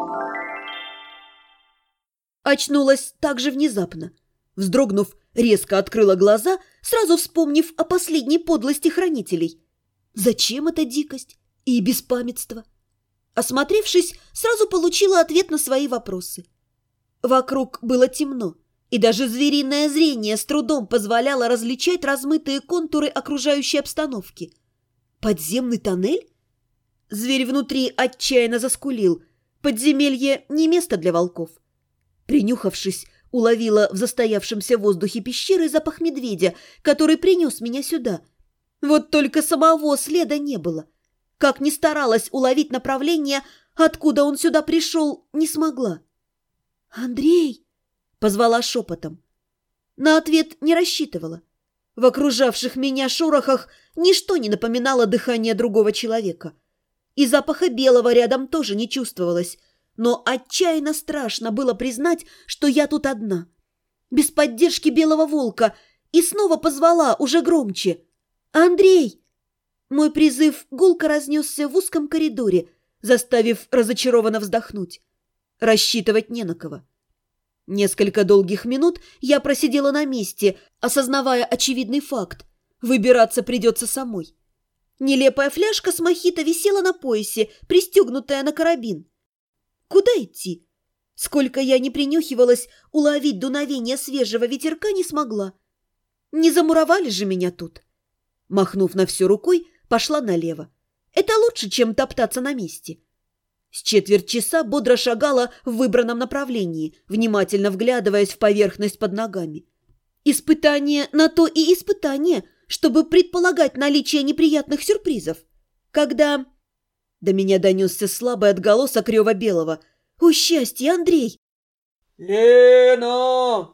Очнулась так же внезапно. Вздрогнув, резко открыла глаза, сразу вспомнив о последней подлости хранителей. Зачем эта дикость и беспамятство? Осмотревшись, сразу получила ответ на свои вопросы. Вокруг было темно, и даже звериное зрение с трудом позволяло различать размытые контуры окружающей обстановки. Подземный тоннель? Зверь внутри отчаянно заскулил. Подземелье не место для волков. Принюхавшись, уловила в застоявшемся воздухе пещеры запах медведя, который принес меня сюда. Вот только самого следа не было. Как ни старалась уловить направление, откуда он сюда пришел, не смогла. «Андрей!» — позвала шепотом. На ответ не рассчитывала. В окружавших меня шорохах ничто не напоминало дыхание другого человека. И запаха белого рядом тоже не чувствовалось, но отчаянно страшно было признать, что я тут одна. Без поддержки белого волка, и снова позвала уже громче. «Андрей!» Мой призыв гулко разнесся в узком коридоре, заставив разочарованно вздохнуть. Рассчитывать не на кого. Несколько долгих минут я просидела на месте, осознавая очевидный факт. Выбираться придется самой. Нелепая фляжка с мохито висела на поясе, пристегнутая на карабин. Куда идти? Сколько я не принюхивалась, уловить дуновение свежего ветерка не смогла. Не замуровали же меня тут. Махнув на все рукой, пошла налево. Это лучше, чем топтаться на месте. С четверть часа бодро шагала в выбранном направлении, внимательно вглядываясь в поверхность под ногами. Испытание на то и испытание, чтобы предполагать наличие неприятных сюрпризов. Когда... До меня донесся слабый отголосок рева белого. «О, счастье, Андрей!» «Лена!»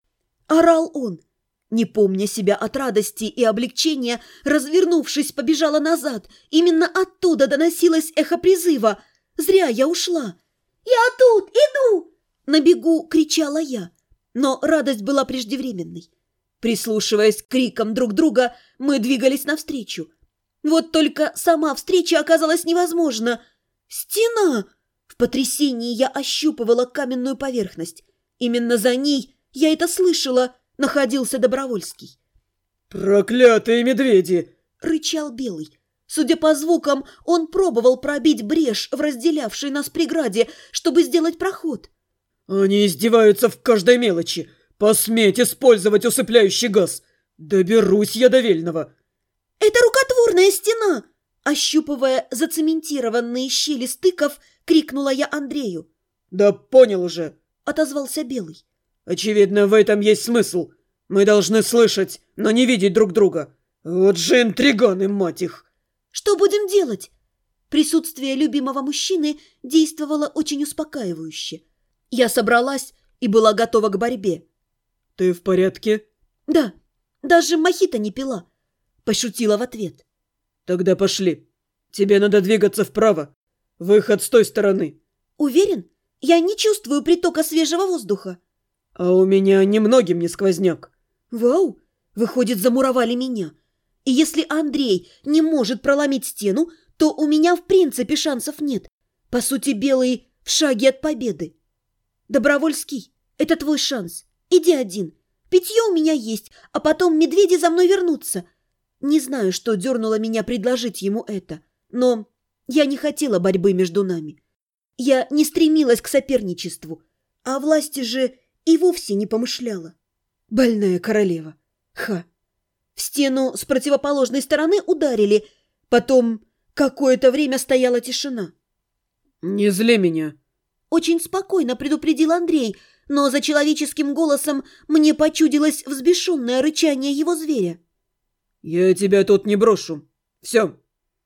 Орал он. Не помня себя от радости и облегчения, развернувшись, побежала назад. Именно оттуда доносилось эхо призыва. Зря я ушла. «Я тут, иду!» На бегу кричала я. Но радость была преждевременной. Прислушиваясь к крикам друг друга, мы двигались навстречу. Вот только сама встреча оказалась невозможна. «Стена!» В потрясении я ощупывала каменную поверхность. Именно за ней, я это слышала, находился Добровольский. «Проклятые медведи!» — рычал Белый. Судя по звукам, он пробовал пробить брешь в разделявшей нас преграде, чтобы сделать проход. «Они издеваются в каждой мелочи. Посметь использовать усыпляющий газ. Доберусь я до Вельного». «Это рукотворная стена!» Ощупывая зацементированные щели стыков, крикнула я Андрею. «Да понял уже», — отозвался Белый. «Очевидно, в этом есть смысл. Мы должны слышать, но не видеть друг друга. Вот же интриганы, мать их!» «Что будем делать?» Присутствие любимого мужчины действовало очень успокаивающе. Я собралась и была готова к борьбе. «Ты в порядке?» «Да, даже мохито не пила», — пошутила в ответ. «Тогда пошли. Тебе надо двигаться вправо. Выход с той стороны». «Уверен? Я не чувствую притока свежего воздуха». «А у меня немногим не сквозняк». «Вау! Выходит, замуровали меня. И если Андрей не может проломить стену, то у меня в принципе шансов нет. По сути, Белый в шаге от победы. Добровольский, это твой шанс. Иди один. Питье у меня есть, а потом медведи за мной вернутся». Не знаю, что дернуло меня предложить ему это, но я не хотела борьбы между нами. Я не стремилась к соперничеству, а власти же и вовсе не помышляла. Больная королева. Ха! В стену с противоположной стороны ударили, потом какое-то время стояла тишина. «Не зли меня!» Очень спокойно предупредил Андрей, но за человеческим голосом мне почудилось взбешенное рычание его зверя. «Я тебя тут не брошу. Все».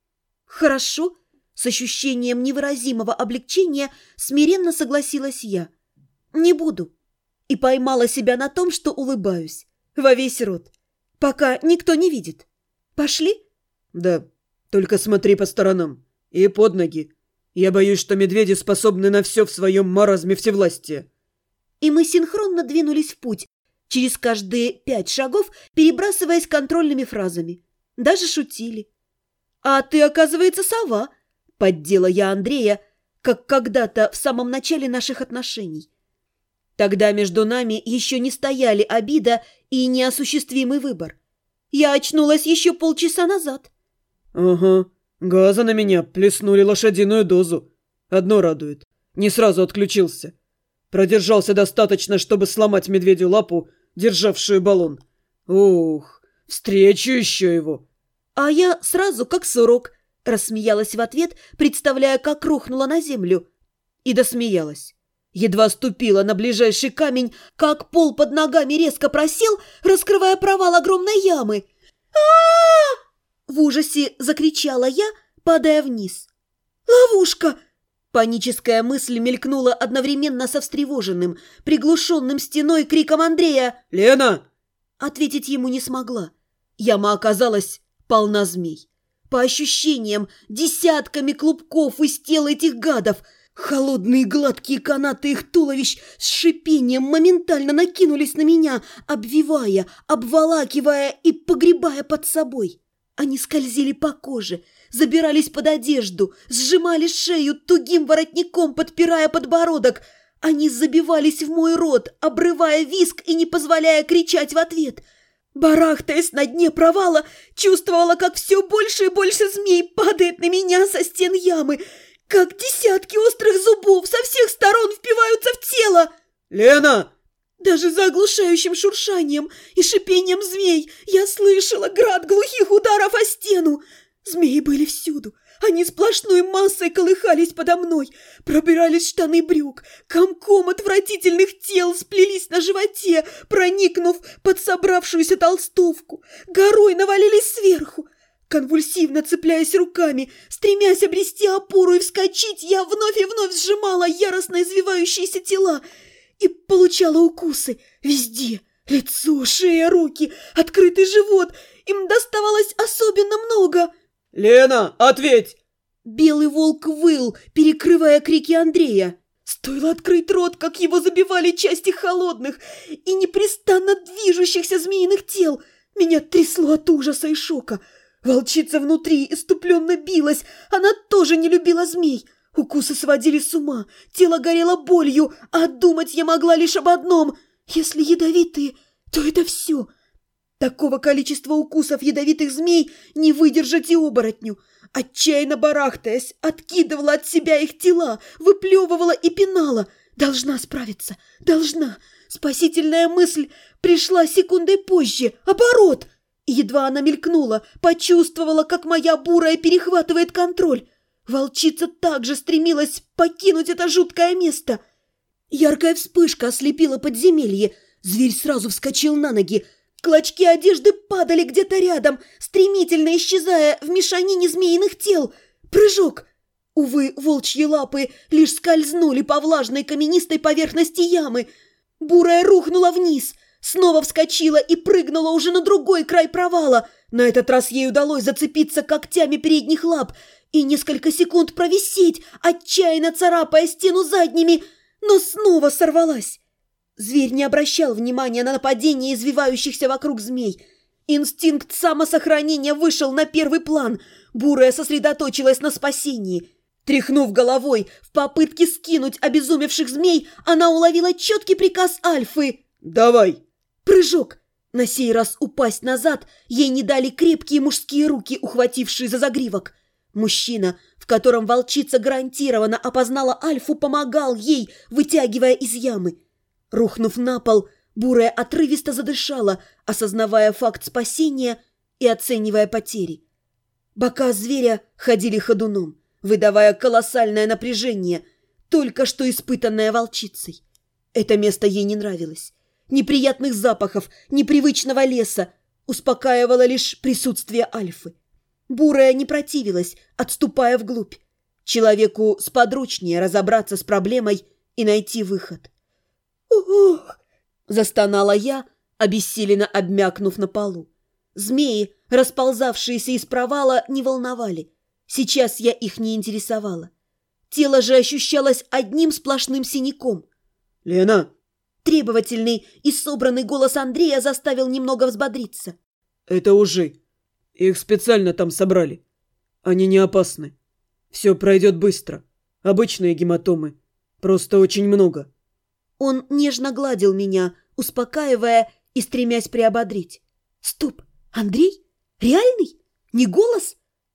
«Хорошо», — с ощущением невыразимого облегчения смиренно согласилась я. «Не буду». И поймала себя на том, что улыбаюсь. Во весь рот. Пока никто не видит. «Пошли?» «Да, только смотри по сторонам. И под ноги. Я боюсь, что медведи способны на все в своем маразме всевластия». И мы синхронно двинулись в путь, через каждые 5 шагов перебрасываясь контрольными фразами. Даже шутили. «А ты, оказывается, сова!» — поддела я Андрея, как когда-то в самом начале наших отношений. Тогда между нами еще не стояли обида и неосуществимый выбор. Я очнулась еще полчаса назад. Ага, газа на меня плеснули лошадиную дозу. Одно радует. Не сразу отключился. Продержался достаточно, чтобы сломать медведю лапу, державшую баллон. Ух, встречу еще его. А я сразу как сурок, рассмеялась в ответ, представляя, как рухнула на землю. И досмеялась. Едва ступила на ближайший камень, как пол под ногами резко просел, раскрывая провал огромной ямы. А-а-а! В ужасе закричала я, падая вниз. «Ловушка!» Паническая мысль мелькнула одновременно со встревоженным, приглушенным стеной криком Андрея. «Лена!» Ответить ему не смогла. Яма оказалась полна змей. По ощущениям, десятками клубков из тел этих гадов. Холодные гладкие канаты их туловищ с шипением моментально накинулись на меня, обвивая, обволакивая и погребая под собой. Они скользили по коже, забирались под одежду, сжимали шею тугим воротником, подпирая подбородок. Они забивались в мой рот, обрывая визг и не позволяя кричать в ответ. Барахтаясь на дне провала, чувствовала, как все больше и больше змей падает на меня со стен ямы, как десятки острых зубов со всех сторон впиваются в тело. «Лена!» Даже за оглушающим шуршанием и шипением змей я слышала град глухих ударов о стену. Змеи были всюду. Они сплошной массой колыхались подо мной, пробирались в штаны брюк, комком отвратительных тел сплелись на животе, проникнув под собравшуюся толстовку, горой навалились сверху. Конвульсивно цепляясь руками, стремясь обрести опору и вскочить, я вновь и вновь сжимала яростно извивающиеся тела и получала укусы везде. Лицо, шея, руки, открытый живот. Им доставалось особенно много. «Лена, ответь!» Белый волк выл, перекрывая крики Андрея. Стоило открыть рот, как его забивали части холодных и непрестанно движущихся змеиных тел. Меня трясло от ужаса и шока. Волчица внутри иступленно билась. Она тоже не любила змей. Укусы сводили с ума, тело горело болью, а думать я могла лишь об одном. Если ядовитые, то это все. Такого количества укусов ядовитых змей не выдержать и оборотню. Отчаянно барахтаясь, откидывала от себя их тела, выплевывала и пинала. Должна справиться, должна. Спасительная мысль пришла секундой позже. Оборот! И едва она мелькнула, почувствовала, как моя бурая перехватывает контроль. Волчица также стремилась покинуть это жуткое место. Яркая вспышка ослепила подземелье. Зверь сразу вскочил на ноги. Клочки одежды падали где-то рядом, стремительно исчезая в мешанине змеиных тел. Прыжок! Увы, волчьи лапы лишь скользнули по влажной каменистой поверхности ямы. Бурая рухнула вниз, снова вскочила и прыгнула уже на другой край провала. На этот раз ей удалось зацепиться когтями передних лап и несколько секунд провисеть, отчаянно царапая стену задними, но снова сорвалась. Зверь не обращал внимания на нападение извивающихся вокруг змей. Инстинкт самосохранения вышел на первый план. Бурая сосредоточилась на спасении. Тряхнув головой в попытке скинуть обезумевших змей, она уловила четкий приказ Альфы. «Давай!» Прыжок. На сей раз упасть назад ей не дали крепкие мужские руки, ухватившие за загривок. Мужчина, в котором волчица гарантированно опознала Альфу, помогал ей, вытягивая из ямы. Рухнув на пол, бурая отрывисто задышала, осознавая факт спасения и оценивая потери. Бока зверя ходили ходуном, выдавая колоссальное напряжение, только что испытанное волчицей. Это место ей не нравилось. Неприятных запахов, непривычного леса успокаивало лишь присутствие Альфы. Бурая не противилась, отступая вглубь. Человеку сподручнее разобраться с проблемой и найти выход. «Ох!» – застонала я, обессиленно обмякнув на полу. Змеи, расползавшиеся из провала, не волновали. Сейчас я их не интересовала. Тело же ощущалось одним сплошным синяком. «Лена!» Требовательный и собранный голос Андрея заставил немного взбодриться. «Это ужи. Их специально там собрали. Они не опасны. Все пройдет быстро. Обычные гематомы. Просто очень много». Он нежно гладил меня, успокаивая и стремясь приободрить. «Стоп! Андрей? Реальный? Не голос?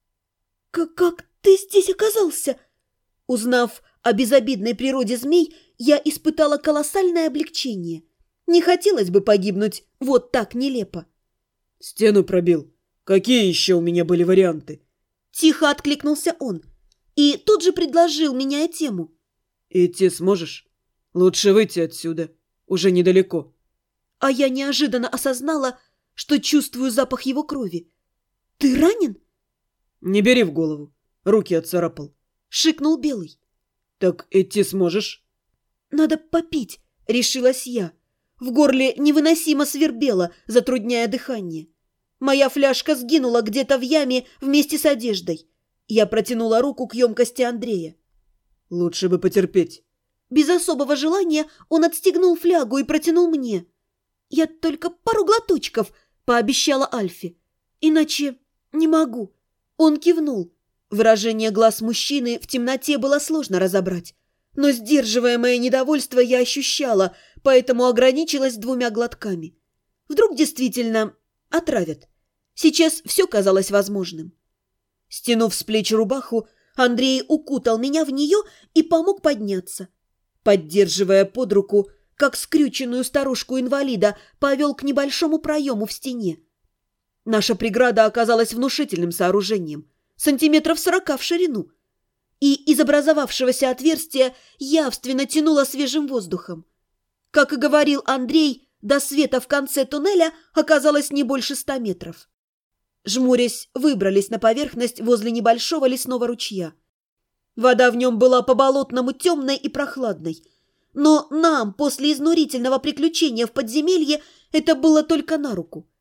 Как ты здесь оказался?» Узнав о безобидной природе змей, я испытала колоссальное облегчение. Не хотелось бы погибнуть вот так нелепо. «Стену пробил. Какие еще у меня были варианты?» Тихо откликнулся он и тут же предложил, меняя тему. «Идти сможешь? Лучше выйти отсюда. Уже недалеко». А я неожиданно осознала, что чувствую запах его крови. «Ты ранен?» «Не бери в голову. Руки отцарапал», — шикнул Белый. «Так идти сможешь?» «Надо попить», — решилась я. В горле невыносимо свербело, затрудняя дыхание. Моя фляжка сгинула где-то в яме вместе с одеждой. Я протянула руку к емкости Андрея. «Лучше бы потерпеть». Без особого желания он отстегнул флягу и протянул мне. «Я только пару глоточков», — пообещала Альфе. «Иначе не могу». Он кивнул. Выражение глаз мужчины в темноте было сложно разобрать. Но сдерживаемое недовольство я ощущала, поэтому ограничилась 2 глотками. Вдруг действительно отравят. Сейчас все казалось возможным. Стянув с плеч рубаху, Андрей укутал меня в нее и помог подняться. Поддерживая под руку, как скрюченную старушку-инвалида, повел к небольшому проему в стене. Наша преграда оказалась внушительным сооружением, сантиметров 40 в ширину, и из образовавшегося отверстия явственно тянуло свежим воздухом. Как и говорил Андрей, до света в конце туннеля оказалось не больше 100 метров. Жмурясь, выбрались на поверхность возле небольшого лесного ручья. Вода в нем была по-болотному темной и прохладной, но нам после изнурительного приключения в подземелье это было только на руку.